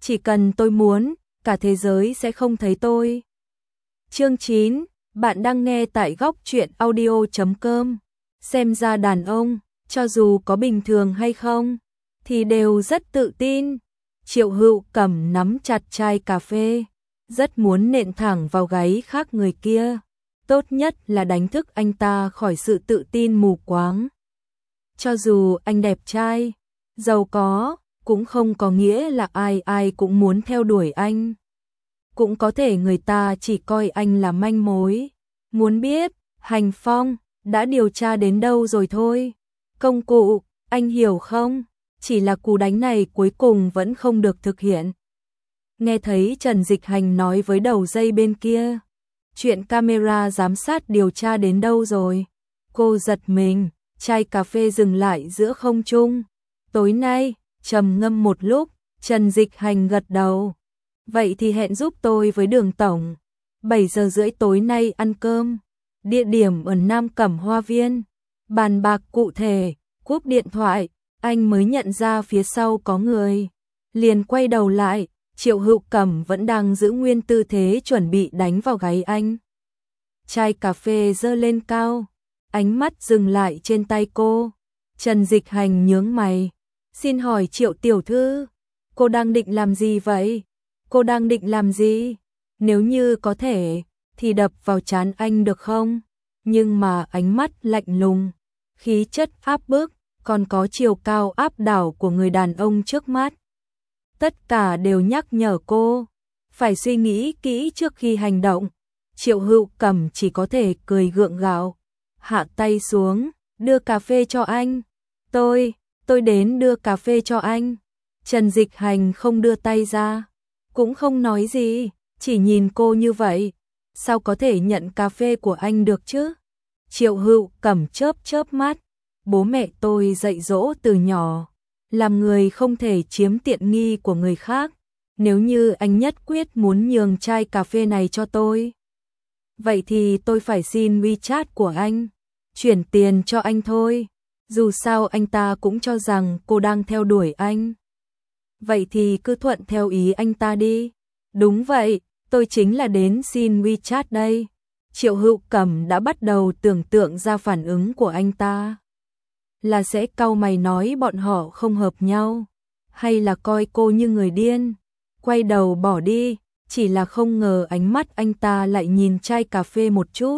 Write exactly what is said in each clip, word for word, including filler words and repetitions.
chỉ cần tôi muốn, cả thế giới sẽ không thấy tôi. Chương chín, bạn đang nghe tại góc truyện audio chấm com. Xem ra đàn ông, cho dù có bình thường hay không, thì đều rất tự tin. Triệu Hữu Cẩm nắm chặt chai cà phê, rất muốn nện thẳng vào gáy khác người kia. Tốt nhất là đánh thức anh ta khỏi sự tự tin mù quáng. Cho dù anh đẹp trai, giàu có, cũng không có nghĩa là ai ai cũng muốn theo đuổi anh. Cũng có thể người ta chỉ coi anh là manh mối. Muốn biết, Hành Phong đã điều tra đến đâu rồi thôi. Công cụ, anh hiểu không? Chỉ là cú đánh này cuối cùng vẫn không được thực hiện. Nghe thấy Trần Dịch Hành nói với đầu dây bên kia. Chuyện camera giám sát điều tra đến đâu rồi? Cô giật mình, chai cà phê dừng lại giữa không trung. Tối nay, trầm ngâm một lúc, Trần Dịch Hành gật đầu. Vậy thì hẹn giúp tôi với Đường tổng. bảy giờ rưỡi tối nay ăn cơm. Địa điểm ở Nam Cẩm Hoa Viên. Bàn bạc cụ thể, cúp điện thoại, anh mới nhận ra phía sau có người. Liền quay đầu lại, Triệu Hữu Cẩm vẫn đang giữ nguyên tư thế chuẩn bị đánh vào gáy anh. Chai cà phê giơ lên cao, ánh mắt dừng lại trên tay cô. Trần Dịch Hành nhướng mày. Xin hỏi Triệu tiểu thư, cô đang định làm gì vậy? Cô đang định làm gì? Nếu như có thể, thì đập vào trán anh được không? Nhưng mà ánh mắt lạnh lùng, khí chất áp bức, còn có chiều cao áp đảo của người đàn ông trước mắt. Tất cả đều nhắc nhở cô, phải suy nghĩ kỹ trước khi hành động. Triệu Hữu Cẩm chỉ có thể cười gượng gạo, hạ tay xuống, đưa cà phê cho anh. Tôi, tôi đến đưa cà phê cho anh. Trần Dịch Hành không đưa tay ra, cũng không nói gì, chỉ nhìn cô như vậy. Sao có thể nhận cà phê của anh được chứ? Triệu Hữu Cẩm chớp chớp mắt. Bố mẹ tôi dạy dỗ từ nhỏ, làm người không thể chiếm tiện nghi của người khác. Nếu như anh nhất quyết muốn nhường chai cà phê này cho tôi, vậy thì tôi phải xin WeChat của anh, chuyển tiền cho anh thôi. Dù sao anh ta cũng cho rằng cô đang theo đuổi anh. Vậy thì cứ thuận theo ý anh ta đi. Đúng vậy, tôi chính là đến xin WeChat đây. Triệu Hữu Cẩm đã bắt đầu tưởng tượng ra phản ứng của anh ta. Là sẽ cau mày nói bọn họ không hợp nhau, hay là coi cô như người điên, quay đầu bỏ đi. Chỉ là không ngờ ánh mắt anh ta lại nhìn chai cà phê một chút,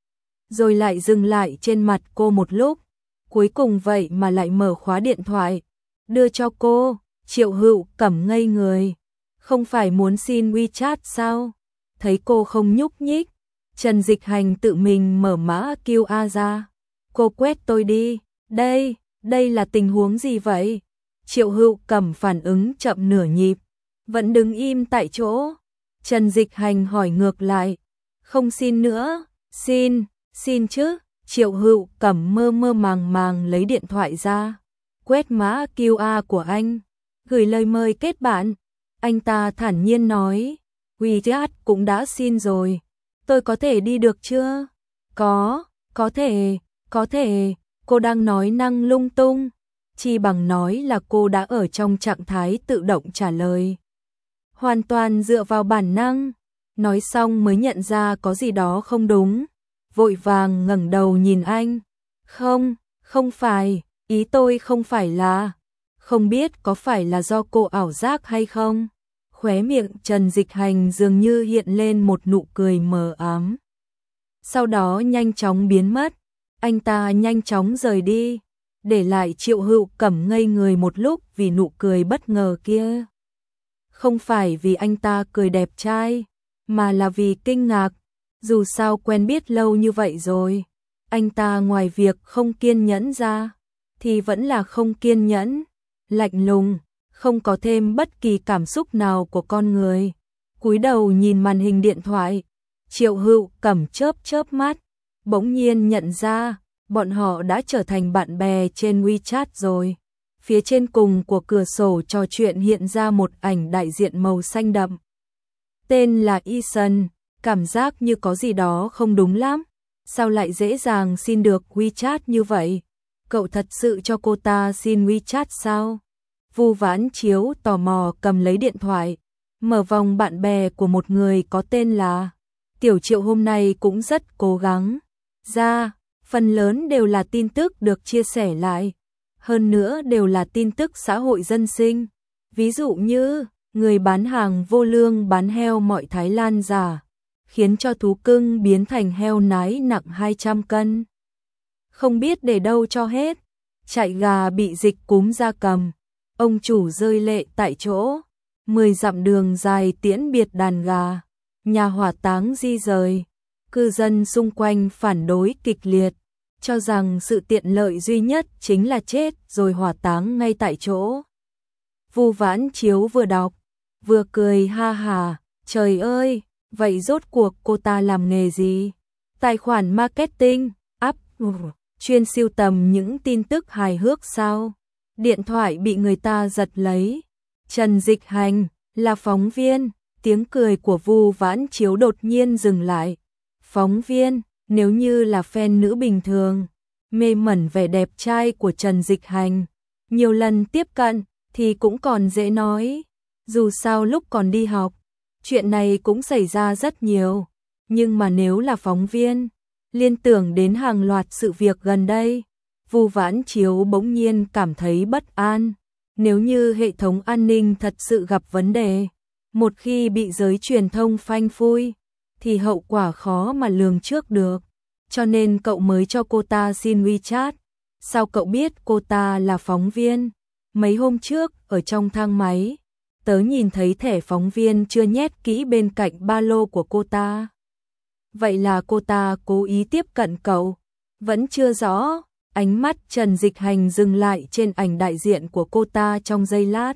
rồi lại dừng lại trên mặt cô một lúc. Cuối cùng vậy mà lại mở khóa điện thoại, đưa cho cô. Triệu Hữu Cẩm ngây người. Không phải muốn xin WeChat sao? Thấy cô không nhúc nhích, Trần Dịch Hành tự mình mở mã quy rờ ra. Cô quét tôi đi. Đây, đây là tình huống gì vậy? Triệu Hữu Cẩm phản ứng chậm nửa nhịp, vẫn đứng im tại chỗ. Trần Dịch Hành hỏi ngược lại. Không xin nữa? Xin, xin chứ. Triệu Hữu Cẩm mơ mơ màng màng lấy điện thoại ra, quét mã quy rờ của anh, gửi lời mời kết bạn. Anh ta thản nhiên nói, WeChat cũng đã xin rồi, tôi có thể đi được chưa? Có, có thể, có thể. Cô đang nói năng lung tung, chi bằng nói là cô đã ở trong trạng thái tự động trả lời, hoàn toàn dựa vào bản năng. Nói xong mới nhận ra có gì đó không đúng, vội vàng ngẩng đầu nhìn anh. Không, không phải, ý tôi không phải là, không biết có phải là do cô ảo giác hay không? Khóe miệng Trần Dịch Hành dường như hiện lên một nụ cười mờ ám, sau đó nhanh chóng biến mất. Anh ta nhanh chóng rời đi, để lại Triệu Hữu Cẩm ngây người một lúc vì nụ cười bất ngờ kia. Không phải vì anh ta cười đẹp trai, mà là vì kinh ngạc. Dù sao quen biết lâu như vậy rồi, anh ta ngoài việc không kiên nhẫn ra, thì vẫn là không kiên nhẫn, lạnh lùng, không có thêm bất kỳ cảm xúc nào của con người. Cúi đầu nhìn màn hình điện thoại, Triệu Hữu Cẩm chớp chớp mắt, bỗng nhiên nhận ra bọn họ đã trở thành bạn bè trên WeChat rồi. Phía trên cùng của cửa sổ trò chuyện hiện ra một ảnh đại diện màu xanh đậm. Tên là Eason, cảm giác như có gì đó không đúng lắm. Sao lại dễ dàng xin được WeChat như vậy? Cậu thật sự cho cô ta xin WeChat sao? Vu Vãn Chiếu tò mò cầm lấy điện thoại, mở vòng bạn bè của một người có tên là Tiểu Triệu hôm nay cũng rất cố gắng. Ra, phần lớn đều là tin tức được chia sẻ lại. Hơn nữa đều là tin tức xã hội dân sinh. Ví dụ như, người bán hàng vô lương bán heo mọi Thái Lan giả, khiến cho thú cưng biến thành heo nái nặng hai trăm cân. Không biết để đâu cho hết. Trại gà bị dịch cúm gia cầm, ông chủ rơi lệ tại chỗ. Mười dặm đường dài tiễn biệt đàn gà, nhà hỏa táng di rời. Cư dân xung quanh phản đối kịch liệt, cho rằng sự tiện lợi duy nhất chính là chết rồi hỏa táng ngay tại chỗ. Vu Vãn Chiếu vừa đọc, vừa cười ha hà, trời ơi, vậy rốt cuộc cô ta làm nghề gì? Tài khoản marketing, up, chuyên sưu tầm những tin tức hài hước sao? Điện thoại bị người ta giật lấy. Trần Dịch Hành, là phóng viên, tiếng cười của Vu Vãn Chiếu đột nhiên dừng lại. Phóng viên, nếu như là fan nữ bình thường, mê mẩn vẻ đẹp trai của Trần Dịch Hành, nhiều lần tiếp cận, thì cũng còn dễ nói. Dù sao lúc còn đi học, chuyện này cũng xảy ra rất nhiều. Nhưng mà nếu là phóng viên, liên tưởng đến hàng loạt sự việc gần đây, Vu Vãn Chiếu bỗng nhiên cảm thấy bất an. Nếu như hệ thống an ninh thật sự gặp vấn đề, một khi bị giới truyền thông phanh phui, thì hậu quả khó mà lường trước được. Cho nên cậu mới cho cô ta xin WeChat. Sao cậu biết cô ta là phóng viên? Mấy hôm trước, ở trong thang máy, tớ nhìn thấy thẻ phóng viên chưa nhét kỹ bên cạnh ba lô của cô ta. Vậy là cô ta cố ý tiếp cận cậu? Vẫn chưa rõ. Ánh mắt Trần Dịch Hành dừng lại trên ảnh đại diện của cô ta trong giây lát.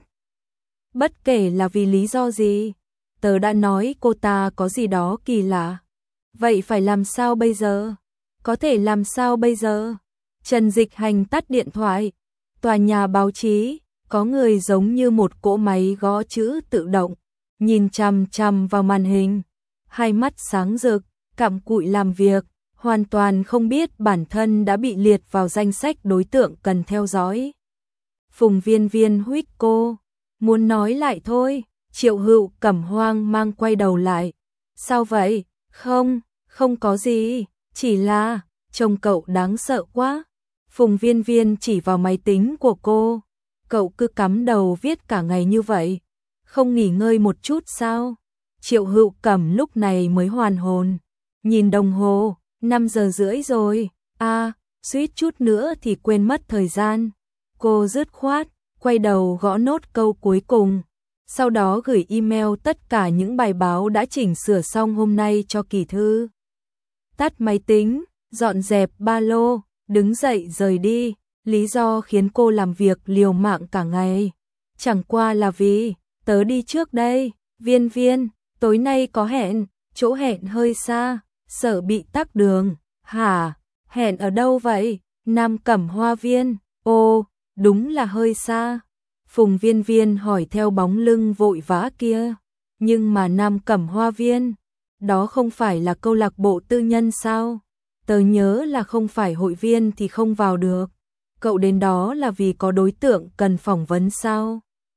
Bất kể là vì lý do gì, tớ đã nói cô ta có gì đó kỳ lạ. Vậy phải làm sao bây giờ? Có thể làm sao bây giờ? Trần Dịch Hành tắt điện thoại. Tòa nhà báo chí, có người giống như một cỗ máy gõ chữ tự động, nhìn chằm chằm vào màn hình, hai mắt sáng rực, cặm cụi làm việc, hoàn toàn không biết bản thân đã bị liệt vào danh sách đối tượng cần theo dõi. Phùng Viên Viên huých cô, muốn nói lại thôi. Triệu Hữu Cẩm hoang mang quay đầu lại. Sao vậy? Không, không có gì, chỉ là trông cậu đáng sợ quá. Phùng Viên Viên chỉ vào máy tính của cô. Cậu cứ cắm đầu viết cả ngày như vậy, không nghỉ ngơi một chút sao? Triệu Hữu Cẩm lúc này mới hoàn hồn, nhìn đồng hồ, năm giờ rưỡi rồi. A, à, suýt chút nữa thì quên mất thời gian. Cô dứt khoát quay đầu gõ nốt câu cuối cùng, sau đó gửi email tất cả những bài báo đã chỉnh sửa xong hôm nay cho Kỳ Thư. Tắt máy tính, dọn dẹp ba lô, đứng dậy rời đi. Lý do khiến cô làm việc liều mạng cả ngày, chẳng qua là vì tớ đi trước đây. Viên Viên, tối nay có hẹn, chỗ hẹn hơi xa, sợ bị tắc đường. Hả? Hẹn ở đâu vậy? Nam Cẩm Hoa Viên. Ô, đúng là hơi xa. Phùng Viên Viên hỏi theo bóng lưng vội vã kia. Nhưng mà Nam Cẩm Hoa Viên, đó không phải là câu lạc bộ tư nhân sao? Tớ nhớ là không phải hội viên thì không vào được. Cậu đến đó là vì có đối tượng cần phỏng vấn sao?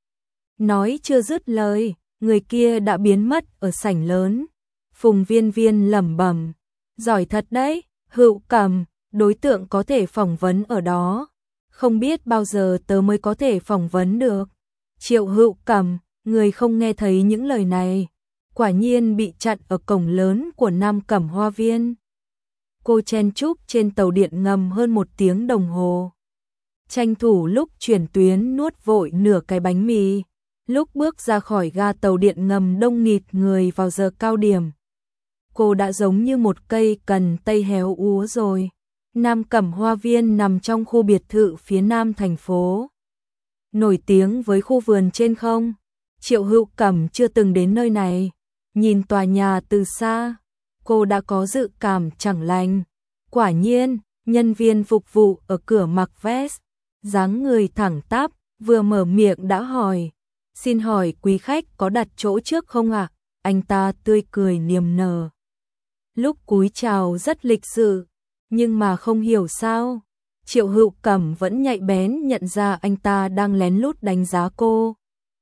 Nói chưa dứt lời, người kia đã biến mất ở sảnh lớn. Phùng Viên Viên lẩm bẩm, giỏi thật đấy, Hữu Cẩm, đối tượng có thể phỏng vấn ở đó. Không biết bao giờ tớ mới có thể phỏng vấn được. Triệu Hữu Cẩm, người không nghe thấy những lời này, quả nhiên bị chặn ở cổng lớn của Nam Cẩm Hoa Viên. Cô chen chúc trên tàu điện ngầm hơn một tiếng đồng hồ. Tranh thủ lúc chuyển tuyến nuốt vội nửa cái bánh mì. Lúc bước ra khỏi ga tàu điện ngầm đông nghịt người vào giờ cao điểm, cô đã giống như một cây cần tây héo úa rồi. Nam Cẩm Hoa Viên nằm trong khu biệt thự phía nam thành phố, nổi tiếng với khu vườn trên không. Triệu Hữu Cẩm chưa từng đến nơi này, nhìn tòa nhà từ xa, cô đã có dự cảm chẳng lành. Quả nhiên, nhân viên phục vụ ở cửa mặc vest, dáng người thẳng tắp, vừa mở miệng đã hỏi, xin hỏi quý khách có đặt chỗ trước không ạ? À? Anh ta tươi cười niềm nở, lúc cúi chào rất lịch sự, nhưng mà không hiểu sao, Triệu Hữu Cẩm vẫn nhạy bén nhận ra anh ta đang lén lút đánh giá cô.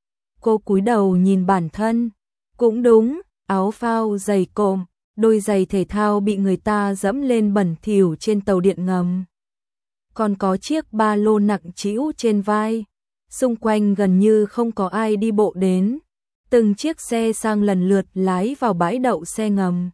Cô cúi đầu nhìn bản thân. Cũng đúng, áo phao giày cộm, đôi giày thể thao bị người ta dẫm lên bẩn thỉu trên tàu điện ngầm. Còn có chiếc ba lô nặng trĩu trên vai. Xung quanh gần như không có ai đi bộ đến. Từng chiếc xe sang lần lượt lái vào bãi đậu xe ngầm.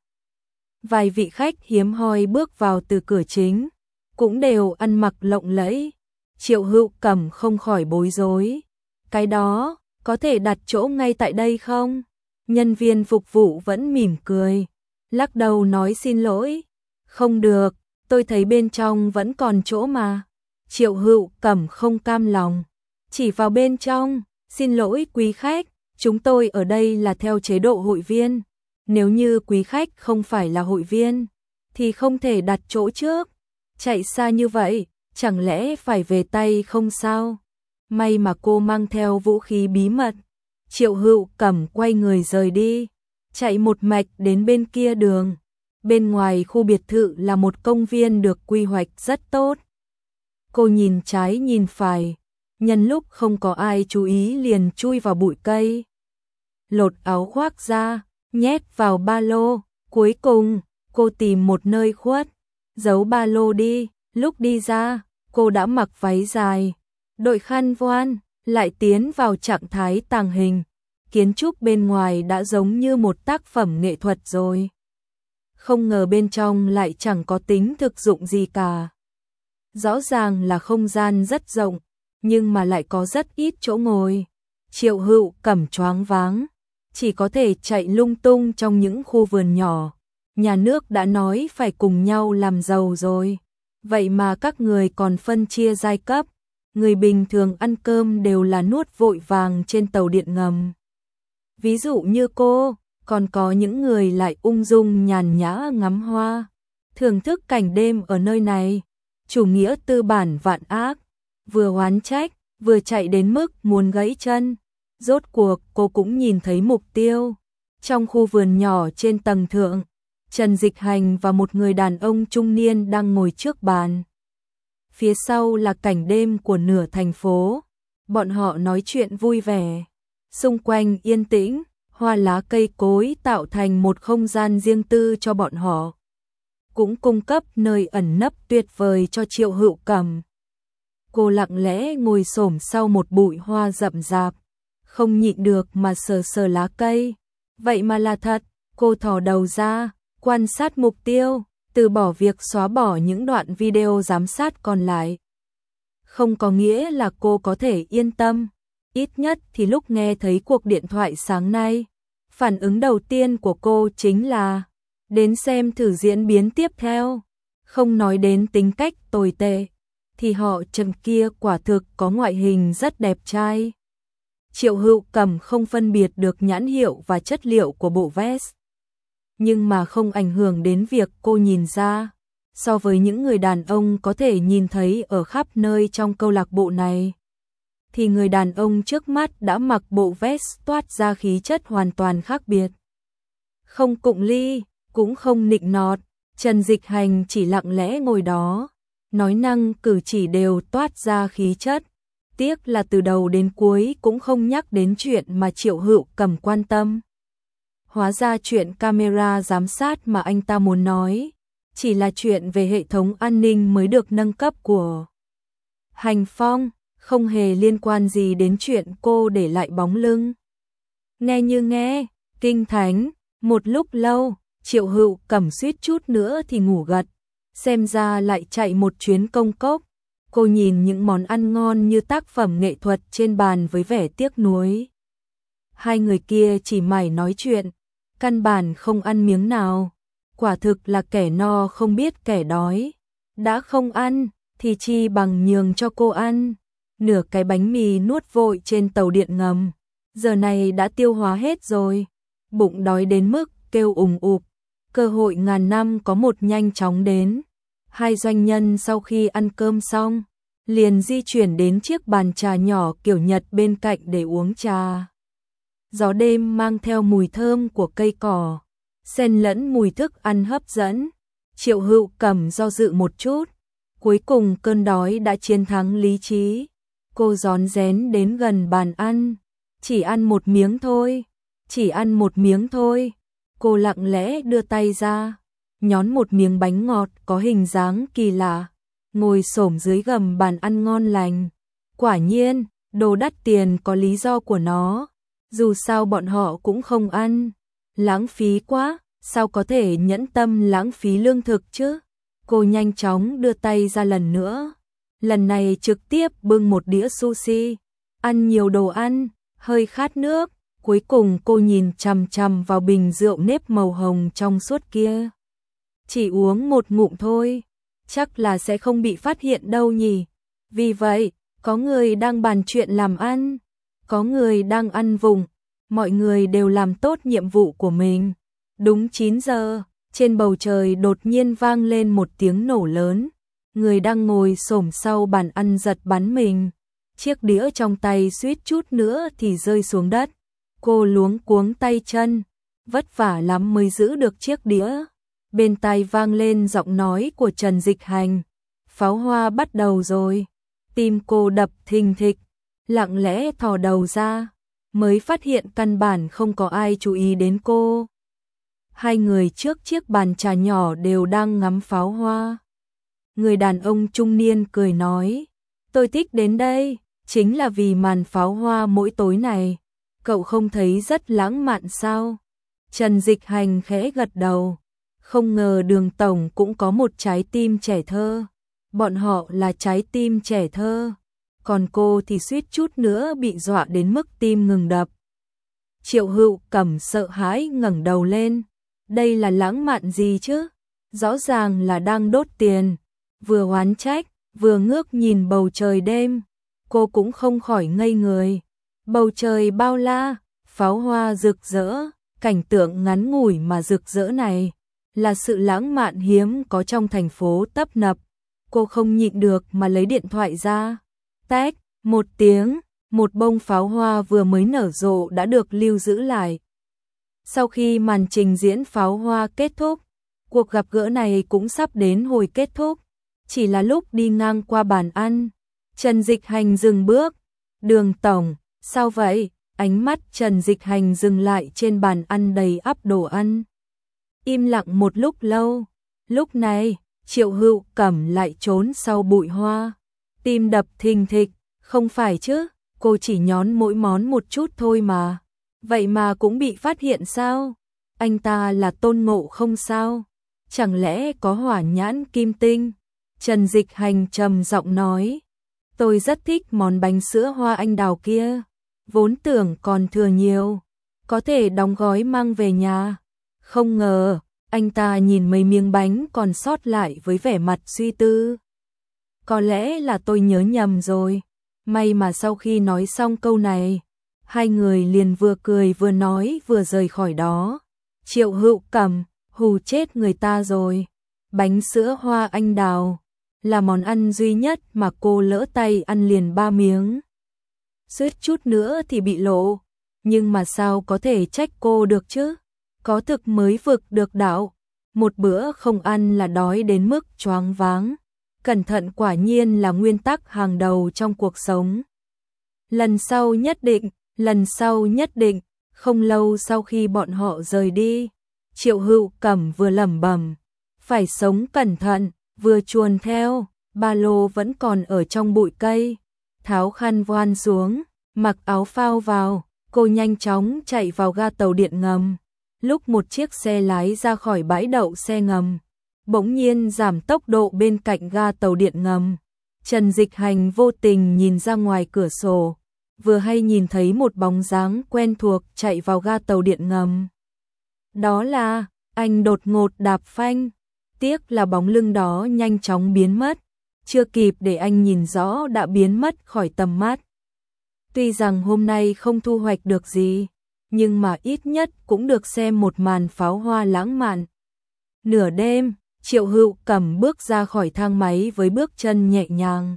Vài vị khách hiếm hoi bước vào từ cửa chính, cũng đều ăn mặc lộng lẫy. Triệu Hữu Cẩm không khỏi bối rối. Cái đó, có thể đặt chỗ ngay tại đây không? Nhân viên phục vụ vẫn mỉm cười, lắc đầu nói xin lỗi. Không được, tôi thấy bên trong vẫn còn chỗ mà. Triệu Hữu Cẩm không cam lòng, chỉ vào bên trong. Xin lỗi quý khách, chúng tôi ở đây là theo chế độ hội viên. Nếu như quý khách không phải là hội viên, thì không thể đặt chỗ trước. Chạy xa như vậy, chẳng lẽ phải về tay không sao? May mà cô mang theo vũ khí bí mật. Triệu Hữu Cẩm quay người rời đi, chạy một mạch đến bên kia đường. Bên ngoài khu biệt thự là một công viên được quy hoạch rất tốt. Cô nhìn trái nhìn phải, nhân lúc không có ai chú ý liền chui vào bụi cây. Lột áo khoác ra, nhét vào ba lô. Cuối cùng, cô tìm một nơi khuất, giấu ba lô đi. Lúc đi ra, cô đã mặc váy dài, đội khăn voan, lại tiến vào trạng thái tàng hình. Kiến trúc bên ngoài đã giống như một tác phẩm nghệ thuật rồi. Không ngờ bên trong lại chẳng có tính thực dụng gì cả. Rõ ràng là không gian rất rộng, nhưng mà lại có rất ít chỗ ngồi. Triệu Hữu Cẩm choáng váng, chỉ có thể chạy lung tung trong những khu vườn nhỏ. Nhà nước đã nói phải cùng nhau làm giàu rồi, vậy mà các người còn phân chia giai cấp. Người bình thường ăn cơm đều là nuốt vội vàng trên tàu điện ngầm. Ví dụ như cô, còn có những người lại ung dung nhàn nhã ngắm hoa, thưởng thức cảnh đêm ở nơi này. Chủ nghĩa tư bản vạn ác, vừa oán trách, vừa chạy đến mức muốn gãy chân. Rốt cuộc cô cũng nhìn thấy mục tiêu. Trong khu vườn nhỏ trên tầng thượng, Trần Dịch Hành và một người đàn ông trung niên đang ngồi trước bàn. Phía sau là cảnh đêm của nửa thành phố. Bọn họ nói chuyện vui vẻ. Xung quanh yên tĩnh, hoa lá cây cối tạo thành một không gian riêng tư cho bọn họ. Cũng cung cấp nơi ẩn nấp tuyệt vời cho Triệu Hữu Cẩm. Cô lặng lẽ ngồi xổm sau một bụi hoa rậm rạp, không nhịn được mà sờ sờ lá cây. Vậy mà là thật, cô thò đầu ra, quan sát mục tiêu, từ bỏ việc xóa bỏ những đoạn video giám sát còn lại. Không có nghĩa là cô có thể yên tâm, ít nhất thì lúc nghe thấy cuộc điện thoại sáng nay, phản ứng đầu tiên của cô chính là đến xem thử diễn biến tiếp theo. Không nói đến tính cách tồi tệ, thì họ Trần kia quả thực có ngoại hình rất đẹp trai. Triệu Hữu Cẩm không phân biệt được nhãn hiệu và chất liệu của bộ vest, nhưng mà không ảnh hưởng đến việc cô nhìn ra. So với những người đàn ông có thể nhìn thấy ở khắp nơi trong câu lạc bộ này, thì người đàn ông trước mắt đã mặc bộ vest toát ra khí chất hoàn toàn khác biệt. Không cụng ly, cũng không nịnh nọt, Trần Dịch Hành chỉ lặng lẽ ngồi đó, nói năng cử chỉ đều toát ra khí chất. Tiếc là từ đầu đến cuối cũng không nhắc đến chuyện mà Triệu Hữu Cẩm quan tâm. Hóa ra chuyện camera giám sát mà anh ta muốn nói chỉ là chuyện về hệ thống an ninh mới được nâng cấp của Hành Phong, không hề liên quan gì đến chuyện cô để lại bóng lưng. Nghe như nghe, kinh thánh. Một lúc lâu, Triệu Hữu Cẩm suýt chút nữa thì ngủ gật, xem ra lại chạy một chuyến công cốc. Cô nhìn những món ăn ngon như tác phẩm nghệ thuật trên bàn với vẻ tiếc nuối. Hai người kia chỉ mải nói chuyện, căn bản không ăn miếng nào. Quả thực là kẻ no không biết kẻ đói. Đã không ăn, thì chi bằng nhường cho cô ăn. Nửa cái bánh mì nuốt vội trên tàu điện ngầm, giờ này đã tiêu hóa hết rồi. Bụng đói đến mức kêu ùng ục. Cơ hội ngàn năm có một nhanh chóng đến. Hai doanh nhân sau khi ăn cơm xong, liền di chuyển đến chiếc bàn trà nhỏ kiểu Nhật bên cạnh để uống trà. Gió đêm mang theo mùi thơm của cây cỏ, xen lẫn mùi thức ăn hấp dẫn. Triệu Hữu Cẩm do dự một chút, Cuối cùng cơn đói đã chiến thắng lý trí. Cô rón rén đến gần bàn ăn. Chỉ ăn một miếng thôi. Chỉ ăn một miếng thôi. Cô lặng lẽ đưa tay ra. Nhón một miếng bánh ngọt có hình dáng kỳ lạ. Ngồi xổm dưới gầm bàn ăn ngon lành. Quả nhiên, đồ đắt tiền có lý do của nó. Dù sao bọn họ cũng không ăn. Lãng phí quá, sao có thể nhẫn tâm lãng phí lương thực chứ? Cô nhanh chóng đưa tay ra lần nữa. Lần này trực tiếp bưng một đĩa sushi. Ăn nhiều đồ ăn, hơi khát nước. Cuối cùng cô nhìn chằm chằm vào bình rượu nếp màu hồng trong suốt kia. Chỉ uống một ngụm thôi, chắc là sẽ không bị phát hiện đâu nhỉ. Vì vậy, có người đang bàn chuyện làm ăn, có người đang ăn vùng, mọi người đều làm tốt nhiệm vụ của mình. Đúng chín giờ, trên bầu trời đột nhiên vang lên một tiếng nổ lớn. Người đang ngồi xổm sau bàn ăn giật bắn mình. Chiếc đĩa trong tay suýt chút nữa thì rơi xuống đất. Cô luống cuống tay chân, vất vả lắm mới giữ được chiếc đĩa. Bên tai vang lên giọng nói của Trần Dịch Hành. Pháo hoa bắt đầu rồi. Tim cô đập thình thịch, lặng lẽ thò đầu ra, mới phát hiện căn bản không có ai chú ý đến cô. Hai người trước chiếc bàn trà nhỏ đều đang ngắm pháo hoa. Người đàn ông trung niên cười nói, tôi thích đến đây, chính là vì màn pháo hoa mỗi tối này. Cậu không thấy rất lãng mạn sao? Trần Dịch Hành khẽ gật đầu. Không ngờ Đường tổng cũng có một trái tim trẻ thơ. Bọn họ là trái tim trẻ thơ. Còn cô thì suýt chút nữa bị dọa đến mức tim ngừng đập. Triệu Hữu Cẩm sợ hãi ngẩng đầu lên. Đây là lãng mạn gì chứ? Rõ ràng là đang đốt tiền. Vừa oán trách, vừa ngước nhìn bầu trời đêm. Cô cũng không khỏi ngây người. Bầu trời bao la, pháo hoa rực rỡ, cảnh tượng ngắn ngủi mà rực rỡ này là sự lãng mạn hiếm có trong thành phố tấp nập. Cô không nhịn được mà lấy điện thoại ra. Tách, một tiếng, một bông pháo hoa vừa mới nở rộ đã được lưu giữ lại. Sau khi màn trình diễn pháo hoa kết thúc, cuộc gặp gỡ này cũng sắp đến hồi kết thúc. Chỉ là lúc đi ngang qua bàn ăn, Trần Dịch Hành dừng bước. Đường tổng, sao vậy? Ánh mắt Trần Dịch Hành dừng lại trên bàn ăn đầy ắp đồ ăn. Im lặng một lúc lâu. Lúc này, Triệu Hữu Cẩm lại trốn sau bụi hoa. Tim đập thình thịch, không phải chứ, cô chỉ nhón mỗi món một chút thôi mà. Vậy mà cũng bị phát hiện sao? Anh ta là Tôn Ngộ không sao? Chẳng lẽ có hỏa nhãn kim tinh? Trần Dịch Hành trầm giọng nói. Tôi rất thích món bánh sữa hoa anh đào kia. Vốn tưởng còn thừa nhiều, có thể đóng gói mang về nhà. Không ngờ, anh ta nhìn mấy miếng bánh còn sót lại với vẻ mặt suy tư. Có lẽ là tôi nhớ nhầm rồi. May mà sau khi nói xong câu này, hai người liền vừa cười vừa nói vừa rời khỏi đó. Triệu Hữu Cẩm, hù chết người ta rồi. Bánh sữa hoa anh đào là món ăn duy nhất mà cô lỡ tay ăn liền ba miếng. Suýt chút nữa thì bị lộ, nhưng mà sao có thể trách cô được chứ? Có thực mới vực được đạo, một bữa không ăn là đói đến mức choáng váng. Cẩn thận quả nhiên là nguyên tắc hàng đầu trong cuộc sống. Lần sau nhất định, lần sau nhất định. Không lâu sau khi bọn họ rời đi, Triệu Hữu Cẩm vừa lẩm bẩm, phải sống cẩn thận, vừa chuồn theo, ba lô vẫn còn ở trong bụi cây. Tháo khăn voan xuống, mặc áo phao vào, cô nhanh chóng chạy vào ga tàu điện ngầm. Lúc một chiếc xe lái ra khỏi bãi đậu xe ngầm, bỗng nhiên giảm tốc độ bên cạnh ga tàu điện ngầm. Trần Dịch Hành vô tình nhìn ra ngoài cửa sổ, vừa hay nhìn thấy một bóng dáng quen thuộc chạy vào ga tàu điện ngầm. Đó là, anh đột ngột đạp phanh, tiếc là bóng lưng đó nhanh chóng biến mất, chưa kịp để anh nhìn rõ đã biến mất khỏi tầm mắt. Tuy rằng hôm nay không thu hoạch được gì, nhưng mà ít nhất cũng được xem một màn pháo hoa lãng mạn. Nửa đêm, Triệu Hữu Cẩm bước ra khỏi thang máy với bước chân nhẹ nhàng.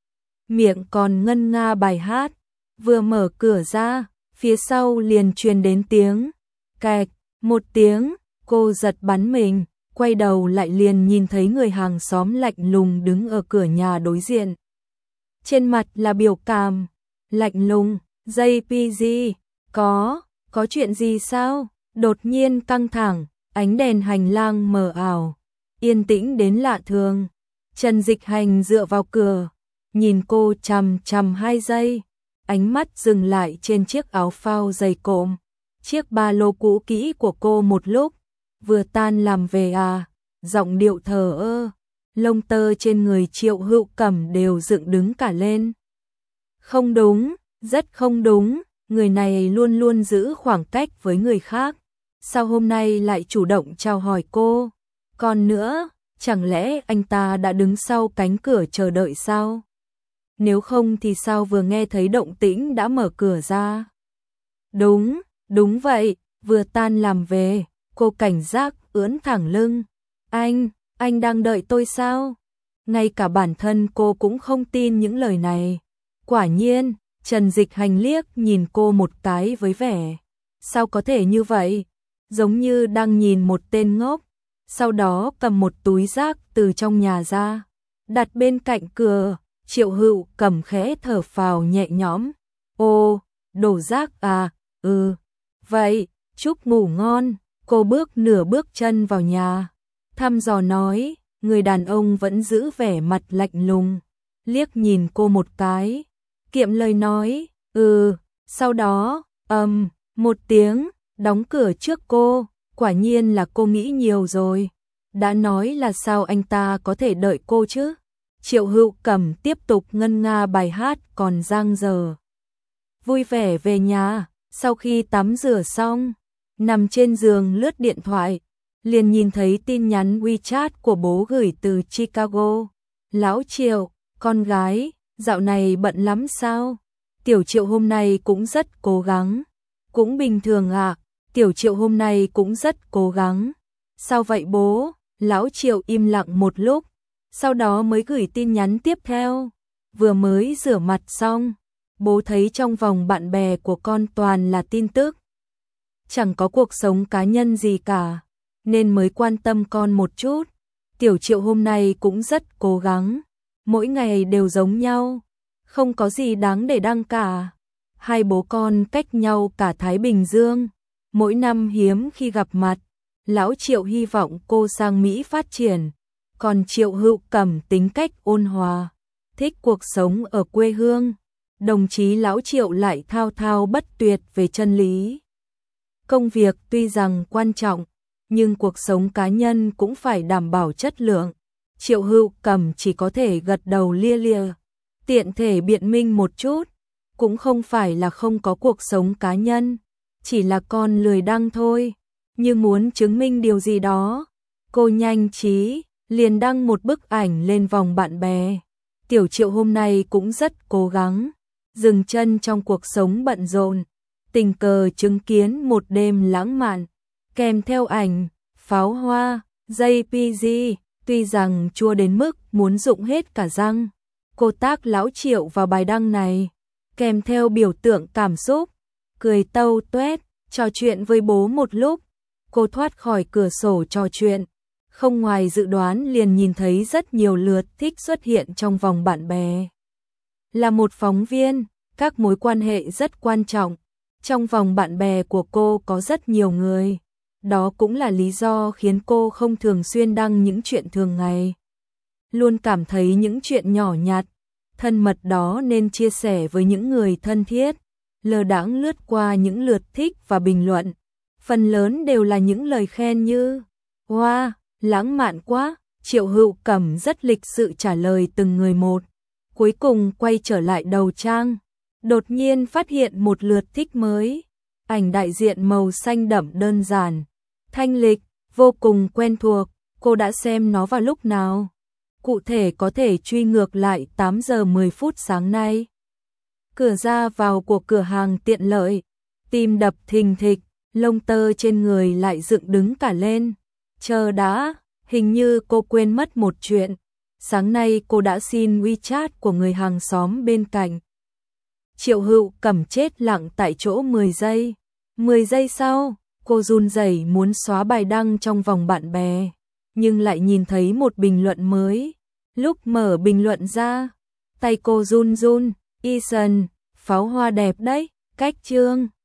Miệng còn ngân nga bài hát, vừa mở cửa ra, phía sau liền truyền đến tiếng cạch, một tiếng, cô giật bắn mình, quay đầu lại liền nhìn thấy người hàng xóm lạnh lùng đứng ở cửa nhà đối diện. Trên mặt là biểu cảm, lạnh lùng, "Dây pi gi, có, có chuyện gì sao?" Đột nhiên căng thẳng, ánh đèn hành lang mờ ảo, yên tĩnh đến lạ thường. Trần Dịch Hành dựa vào cửa, nhìn cô chằm chằm hai giây, ánh mắt dừng lại trên chiếc áo phao dày cộm, chiếc ba lô cũ kỹ của cô một lúc. "Vừa tan làm về à?" Giọng điệu thờ ơ, lông tơ trên người Triệu Hữu Cẩm đều dựng đứng cả lên. Không đúng, rất không đúng, người này luôn luôn giữ khoảng cách với người khác. Sao hôm nay lại chủ động chào hỏi cô? Còn nữa, chẳng lẽ anh ta đã đứng sau cánh cửa chờ đợi sao? Nếu không thì sao vừa nghe thấy động tĩnh đã mở cửa ra? Đúng, đúng vậy, vừa tan làm về, cô cảnh giác ưỡn thẳng lưng. Anh, anh đang đợi tôi sao? Ngay cả bản thân cô cũng không tin những lời này. Quả nhiên, Trần Dịch Hành liếc nhìn cô một cái với vẻ. Sao có thể như vậy? Giống như đang nhìn một tên ngốc. Sau đó cầm một túi rác từ trong nhà ra, đặt bên cạnh cửa. Triệu Hữu Cẩm khẽ thở phào nhẹ nhõm. Ô, đổ rác à, ừ. Vậy, chúc ngủ ngon. Cô bước nửa bước chân vào nhà, thăm dò nói. Người đàn ông vẫn giữ vẻ mặt lạnh lùng, liếc nhìn cô một cái, kiệm lời nói, ừ. Sau đó, ầm, um, một tiếng, đóng cửa trước cô. Quả nhiên là cô nghĩ nhiều rồi. Đã nói là sao anh ta có thể đợi cô chứ? Triệu Hữu Cẩm tiếp tục ngân nga bài hát còn dang dở. Vui vẻ về nhà, sau khi tắm rửa xong, nằm trên giường lướt điện thoại, liền nhìn thấy tin nhắn WeChat của bố gửi từ Chicago. Lão Triệu, con gái, dạo này bận lắm sao? Tiểu Triệu hôm nay cũng rất cố gắng. Cũng bình thường ạ, à, Tiểu Triệu hôm nay cũng rất cố gắng. Sao vậy bố? Lão Triệu im lặng một lúc, sau đó mới gửi tin nhắn tiếp theo. Vừa mới rửa mặt xong, bố thấy trong vòng bạn bè của con toàn là tin tức. Chẳng có cuộc sống cá nhân gì cả, nên mới quan tâm con một chút. Tiểu Triệu hôm nay cũng rất cố gắng, mỗi ngày đều giống nhau, không có gì đáng để đăng cả. Hai bố con cách nhau cả Thái Bình Dương, mỗi năm hiếm khi gặp mặt. Lão Triệu hy vọng cô sang Mỹ phát triển, còn Triệu Hữu Cẩm tính cách ôn hòa, thích cuộc sống ở quê hương. Đồng chí Lão Triệu lại thao thao bất tuyệt về chân lý. Công việc tuy rằng quan trọng, nhưng cuộc sống cá nhân cũng phải đảm bảo chất lượng. Triệu Hữu Cẩm chỉ có thể gật đầu lia lịa, tiện thể biện minh một chút, cũng không phải là không có cuộc sống cá nhân, chỉ là con lười đăng thôi. Như muốn chứng minh điều gì đó, cô nhanh trí liền đăng một bức ảnh lên vòng bạn bè. Tiểu Triệu hôm nay cũng rất cố gắng, dừng chân trong cuộc sống bận rộn, tình cờ chứng kiến một đêm lãng mạn, kèm theo ảnh pháo hoa, dây pi gi, tuy rằng chua đến mức muốn rụng hết cả răng. Cô tác Lão Triệu vào bài đăng này, kèm theo biểu tượng cảm xúc, cười tâu tuét, trò chuyện với bố một lúc. Cô thoát khỏi cửa sổ trò chuyện, không ngoài dự đoán liền nhìn thấy rất nhiều lượt thích xuất hiện trong vòng bạn bè. Là một phóng viên, các mối quan hệ rất quan trọng. Trong vòng bạn bè của cô có rất nhiều người. Đó cũng là lý do khiến cô không thường xuyên đăng những chuyện thường ngày. Luôn cảm thấy những chuyện nhỏ nhặt, thân mật đó nên chia sẻ với những người thân thiết. Lờ đãng lướt qua những lượt thích và bình luận, phần lớn đều là những lời khen như "Wow, lãng mạn quá." Triệu Hữu Cẩm rất lịch sự trả lời từng người một. Cuối cùng quay trở lại đầu trang, đột nhiên phát hiện một lượt thích mới. Ảnh đại diện màu xanh đậm đơn giản, thanh lịch, vô cùng quen thuộc. Cô đã xem nó vào lúc nào? Cụ thể có thể truy ngược lại tám giờ mười phút sáng nay. Cửa ra vào của cửa hàng tiện lợi, tim đập thình thịch, lông tơ trên người lại dựng đứng cả lên. Chờ đã, hình như cô quên mất một chuyện. Sáng nay cô đã xin WeChat của người hàng xóm bên cạnh. Triệu Hữu Cẩm chết lặng tại chỗ mười giây. mười giây sau, cô run rẩy muốn xóa bài đăng trong vòng bạn bè. nhưng lại nhìn thấy một bình luận mới. Lúc mở bình luận ra, tay cô run run, Eason, pháo hoa đẹp đấy, cách chương.